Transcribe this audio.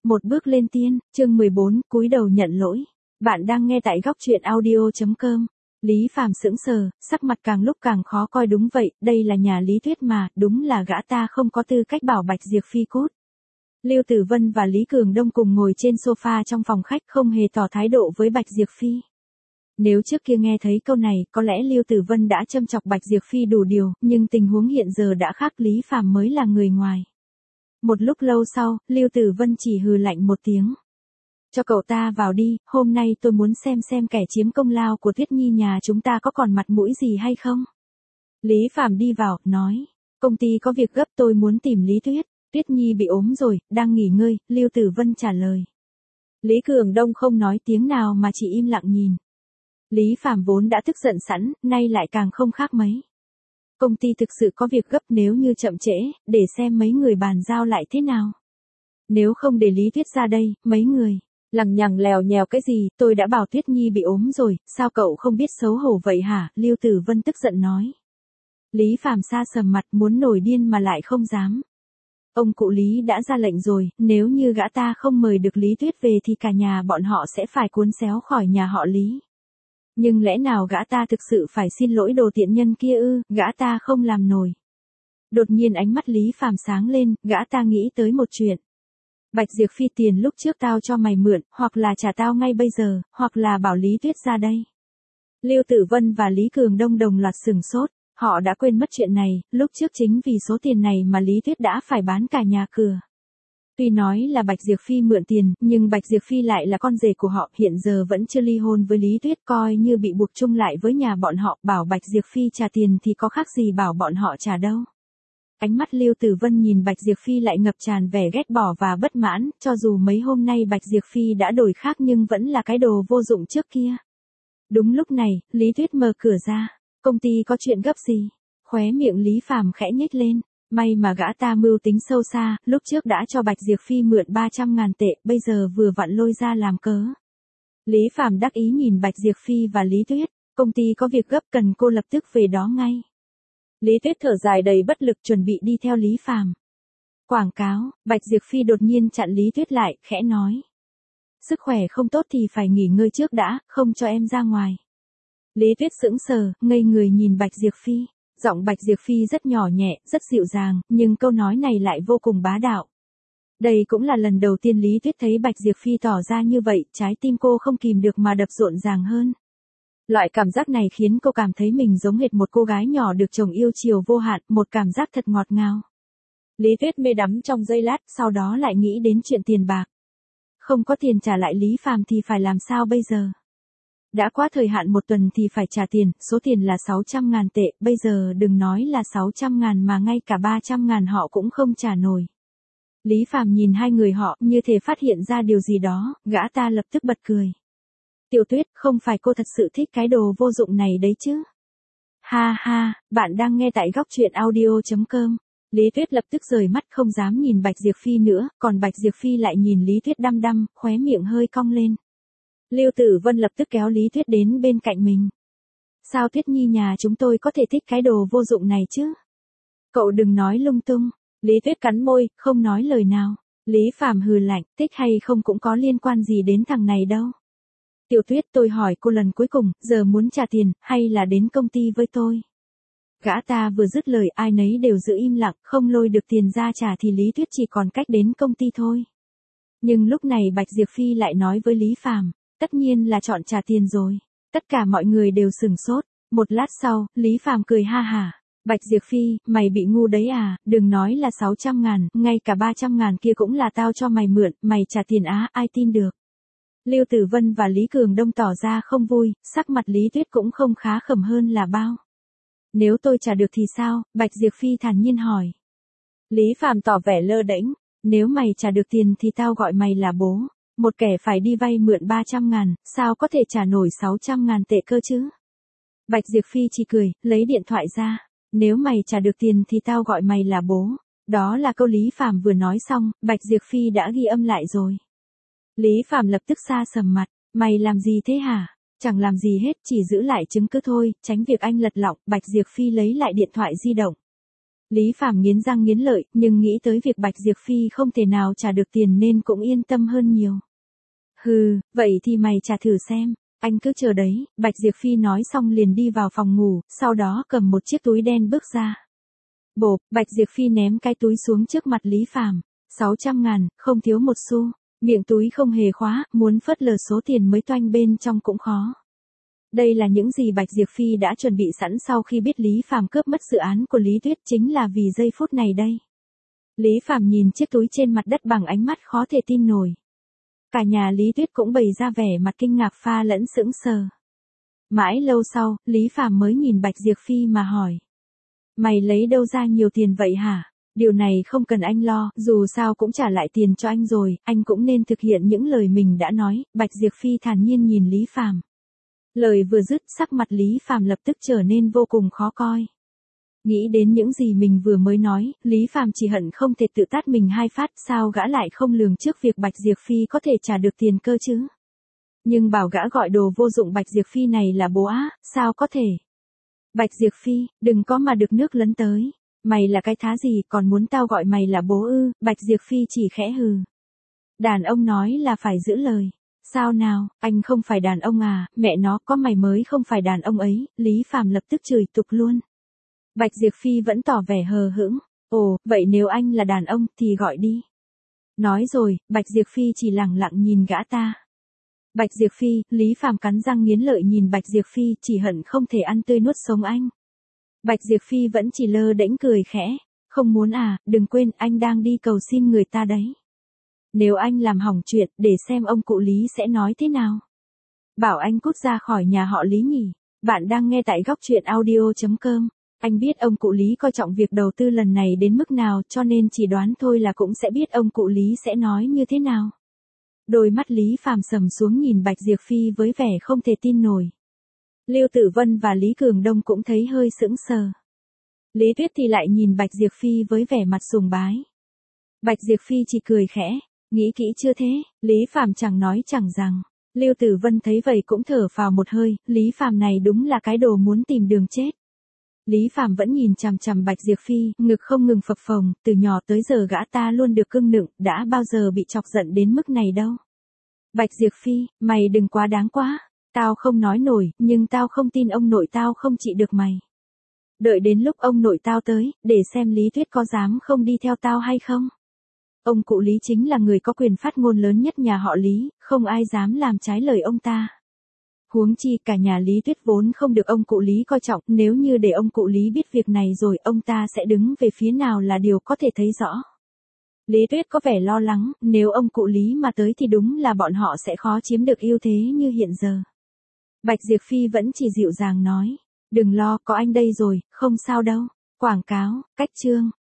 Một bước lên tiên, chương 14, cúi đầu nhận lỗi. Bạn đang nghe tại góc truyện audio.com. Lý Phàm sững sờ, sắc mặt càng lúc càng khó coi. Đúng vậy, đây là nhà Lý Tuyết mà, đúng là gã ta không có tư cách bảo Bạch Diệp Phi cút. Lưu Tử Vân và Lý Cường Đông cùng ngồi trên sofa trong phòng khách không hề tỏ thái độ với Bạch Diệp Phi. Nếu trước kia nghe thấy câu này, có lẽ Lưu Tử Vân đã châm chọc Bạch Diệp Phi đủ điều, nhưng tình huống hiện giờ đã khác, Lý Phàm mới là người ngoài. Một lúc lâu sau, Lưu Tử Vân chỉ hừ lạnh một tiếng. Cho cậu ta vào đi, hôm nay tôi muốn xem kẻ chiếm công lao của Tuyết Nhi nhà chúng ta có còn mặt mũi gì hay không. Lý Phàm đi vào, nói, công ty có việc gấp, tôi muốn tìm Lý Tuyết. Tuyết Nhi bị ốm rồi, đang nghỉ ngơi, Lưu Tử Vân trả lời. Lý Cường Đông không nói tiếng nào mà chỉ im lặng nhìn. Lý Phàm vốn đã tức giận sẵn, nay lại càng không khác mấy. Công ty thực sự có việc gấp, nếu như chậm trễ, để xem mấy người bàn giao lại thế nào. Nếu không để Lý Tuyết ra đây, mấy người lằng nhằng lèo nhèo cái gì, tôi đã bảo Tuyết Nhi bị ốm rồi, sao cậu không biết xấu hổ vậy hả? Lưu Tử Vân tức giận nói. Lý Phàm sa sầm mặt, muốn nổi điên mà lại không dám. Ông cụ Lý đã ra lệnh rồi, nếu như gã ta không mời được Lý Tuyết về thì cả nhà bọn họ sẽ phải cuốn xéo khỏi nhà họ Lý. Nhưng lẽ nào gã ta thực sự phải xin lỗi đồ tiện nhân kia ư? Gã ta không làm nổi. Đột nhiên ánh mắt Lý Phàm sáng lên, gã ta nghĩ tới một chuyện. Bạch Diệp Phi, tiền lúc trước tao cho mày mượn, hoặc là trả tao ngay bây giờ, hoặc là bảo Lý Tuyết ra đây. Lưu Tử Vân và Lý Cường Đông đồng loạt sửng sốt, họ đã quên mất chuyện này, lúc trước chính vì số tiền này mà Lý Tuyết đã phải bán cả nhà cửa. Tuy nói là Bạch Diệp Phi mượn tiền, nhưng Bạch Diệp Phi lại là con rể của họ, hiện giờ vẫn chưa ly hôn với Lý Tuyết, coi như bị buộc chung lại với nhà bọn họ, bảo Bạch Diệp Phi trả tiền thì có khác gì bảo bọn họ trả đâu. Ánh mắt Lưu Tử Vân nhìn Bạch Diệp Phi lại ngập tràn vẻ ghét bỏ và bất mãn, cho dù mấy hôm nay Bạch Diệp Phi đã đổi khác nhưng vẫn là cái đồ vô dụng trước kia. Đúng lúc này, Lý Tuyết mở cửa ra, công ty có chuyện gấp gì? Khóe miệng Lý Phàm khẽ nhếch lên. May mà gã ta mưu tính sâu xa, lúc trước đã cho Bạch Diệp Phi mượn 300.000 tệ, bây giờ vừa vặn lôi ra làm cớ. Lý Phàm đắc ý nhìn Bạch Diệp Phi và Lý Tuyết, công ty có việc gấp cần cô lập tức về đó ngay. Lý Tuyết thở dài đầy bất lực chuẩn bị đi theo Lý Phàm. Quảng cáo, Bạch Diệp Phi đột nhiên chặn Lý Tuyết lại, khẽ nói. Sức khỏe không tốt thì phải nghỉ ngơi trước đã, không cho em ra ngoài. Lý Tuyết sững sờ, ngây người nhìn Bạch Diệp Phi. Giọng Bạch Diệp Phi rất nhỏ nhẹ, rất dịu dàng, nhưng câu nói này lại vô cùng bá đạo. Đây cũng là lần đầu tiên Lý Tuyết thấy Bạch Diệp Phi tỏ ra như vậy, trái tim cô không kìm được mà đập rộn ràng hơn. Loại cảm giác này khiến cô cảm thấy mình giống hệt một cô gái nhỏ được chồng yêu chiều vô hạn, một cảm giác thật ngọt ngào. Lý Tuyết mê đắm trong giây lát, sau đó lại nghĩ đến chuyện tiền bạc. Không có tiền trả lại Lý Phàm thì phải làm sao bây giờ? Đã qua thời hạn một tuần thì phải trả tiền, số tiền là 600.000 tệ, bây giờ đừng nói là 600.000 mà ngay cả 300.000 họ cũng không trả nổi. Lý Phàm nhìn hai người họ như thể phát hiện ra điều gì đó, gã ta lập tức bật cười. Tiểu Tuyết, không phải cô thật sự thích cái đồ vô dụng này đấy chứ? Ha ha, bạn đang nghe tại góc truyện audio.com. Lý Tuyết lập tức rời mắt không dám nhìn Bạch Diệp Phi nữa, còn Bạch Diệp Phi lại nhìn Lý Tuyết đăm đăm, khóe miệng hơi cong lên. Lưu Tử Vân lập tức kéo Lý Tuyết đến bên cạnh mình. Sao Tuyết Nhi nhà chúng tôi có thể thích cái đồ vô dụng này chứ? Cậu đừng nói lung tung. Lý Tuyết cắn môi, không nói lời nào. Lý Phàm hừ lạnh, thích hay không cũng có liên quan gì đến thằng này đâu. Tiểu Tuyết, tôi hỏi cô lần cuối cùng, giờ muốn trả tiền, hay là đến công ty với tôi? Gã ta vừa dứt lời, ai nấy đều giữ im lặng, không lôi được tiền ra trả thì Lý Tuyết chỉ còn cách đến công ty thôi. Nhưng lúc này Bạch Diệp Phi lại nói với Lý Phàm, tất nhiên là chọn trả tiền rồi. Tất cả mọi người đều sửng sốt. Một lát sau, Lý Phàm cười ha hả. Bạch Diệp Phi, mày bị ngu đấy à, đừng nói là 600.000, ngay cả 300.000 kia cũng là tao cho mày mượn, mày trả tiền á, ai tin được. Lưu Tử Vân và Lý Cường Đông tỏ ra không vui, sắc mặt Lý Tuyết cũng không khá khẩm hơn là bao. Nếu tôi trả được thì sao? Bạch Diệp Phi thản nhiên hỏi. Lý Phàm tỏ vẻ lơ đễnh, nếu mày trả được tiền thì tao gọi mày là bố. Một kẻ phải đi vay mượn 300.000, sao có thể trả nổi 600.000 tệ cơ chứ? Bạch Diệp Phi chỉ cười, lấy điện thoại ra. Nếu mày trả được tiền thì tao gọi mày là bố. Đó là câu Lý Phàm vừa nói xong, Bạch Diệp Phi đã ghi âm lại rồi. Lý Phàm lập tức sa sầm mặt, mày làm gì thế hả? Chẳng làm gì hết, chỉ giữ lại chứng cứ thôi, tránh việc anh lật lọng. Bạch Diệp Phi lấy lại điện thoại di động. Lý Phàm nghiến răng nghiến lợi, nhưng nghĩ tới việc Bạch Diệp Phi không thể nào trả được tiền nên cũng yên tâm hơn nhiều. Hừ, vậy thì mày trả thử xem, anh cứ chờ đấy, Bạch Diệp Phi nói xong liền đi vào phòng ngủ, sau đó cầm một chiếc túi đen bước ra. Bộp, Bạch Diệp Phi ném cái túi xuống trước mặt Lý Phàm, 600.000, không thiếu một xu, miệng túi không hề khóa, muốn phớt lờ số tiền mới toanh bên trong cũng khó. Đây là những gì Bạch Diệp Phi đã chuẩn bị sẵn sau khi biết Lý Phàm cướp mất dự án của Lý Tuyết, chính là vì giây phút này đây. Lý Phàm nhìn chiếc túi trên mặt đất bằng ánh mắt khó thể tin nổi. Cả nhà Lý Tuyết cũng bày ra vẻ mặt kinh ngạc pha lẫn sững sờ. Mãi lâu sau, Lý Phàm mới nhìn Bạch Diệp Phi mà hỏi. Mày lấy đâu ra nhiều tiền vậy hả? Điều này không cần anh lo, dù sao cũng trả lại tiền cho anh rồi, anh cũng nên thực hiện những lời mình đã nói, Bạch Diệp Phi thản nhiên nhìn Lý Phàm. Lời vừa dứt, sắc mặt Lý Phàm lập tức trở nên vô cùng khó coi. Nghĩ đến những gì mình vừa mới nói, Lý Phàm chỉ hận không thể tự tát mình hai phát, sao gã lại không lường trước việc Bạch Diệp Phi có thể trả được tiền cơ chứ? Nhưng bảo gã gọi đồ vô dụng Bạch Diệp Phi này là bố á, sao có thể? Bạch Diệp Phi, đừng có mà được nước lấn tới. Mày là cái thá gì còn muốn tao gọi mày là bố ư? Bạch Diệp Phi chỉ khẽ hừ. Đàn ông nói là phải giữ lời. Sao nào, anh không phải đàn ông à, mẹ nó có mày mới không phải đàn ông ấy, Lý Phàm lập tức chửi tục luôn. Bạch Diệp Phi vẫn tỏ vẻ hờ hững. Ồ, vậy nếu anh là đàn ông thì gọi đi. Nói rồi, Bạch Diệp Phi chỉ lẳng lặng nhìn gã ta. Bạch Diệp Phi, Lý Phàm cắn răng nghiến lợi nhìn Bạch Diệp Phi, chỉ hận không thể ăn tươi nuốt sống anh. Bạch Diệp Phi vẫn chỉ lơ đễnh cười khẽ. Không muốn à, đừng quên anh đang đi cầu xin người ta đấy. Nếu anh làm hỏng chuyện, để xem ông cụ Lý sẽ nói thế nào. Bảo anh cút ra khỏi nhà họ Lý nhỉ. Bạn đang nghe tại góc truyện audio.com. Anh biết ông cụ Lý coi trọng việc đầu tư lần này đến mức nào, cho nên chỉ đoán thôi là cũng sẽ biết ông cụ Lý sẽ nói như thế nào. Đôi mắt Lý Phàm sầm xuống nhìn Bạch Diệp Phi với vẻ không thể tin nổi. Lưu Tử Vân và Lý Cường Đông cũng thấy hơi sững sờ. Lý Tuyết thì lại nhìn Bạch Diệp Phi với vẻ mặt sùng bái. Bạch Diệp Phi chỉ cười khẽ, nghĩ kỹ chưa thế, Lý Phàm chẳng nói chẳng rằng. Lưu Tử Vân thấy vậy cũng thở phào một hơi, Lý Phàm này đúng là cái đồ muốn tìm đường chết. Lý Phàm vẫn nhìn chằm chằm Bạch Diệp Phi, ngực không ngừng phập phồng, từ nhỏ tới giờ gã ta luôn được cưng nựng, đã bao giờ bị chọc giận đến mức này đâu. Bạch Diệp Phi, mày đừng quá đáng quá, tao không nói nổi, nhưng tao không tin ông nội tao không trị được mày. Đợi đến lúc ông nội tao tới, để xem Lý Tuyết có dám không đi theo tao hay không. Ông cụ Lý chính là người có quyền phát ngôn lớn nhất nhà họ Lý, không ai dám làm trái lời ông ta. Huống chi cả nhà Lý Tuyết vốn không được ông cụ Lý coi trọng, nếu như để ông cụ Lý biết việc này rồi ông ta sẽ đứng về phía nào là điều có thể thấy rõ. Lý Tuyết có vẻ lo lắng, nếu ông cụ Lý mà tới thì đúng là bọn họ sẽ khó chiếm được ưu thế như hiện giờ. Bạch Diệp Phi vẫn chỉ dịu dàng nói, đừng lo, có anh đây rồi, không sao đâu. Quảng cáo, cách chương.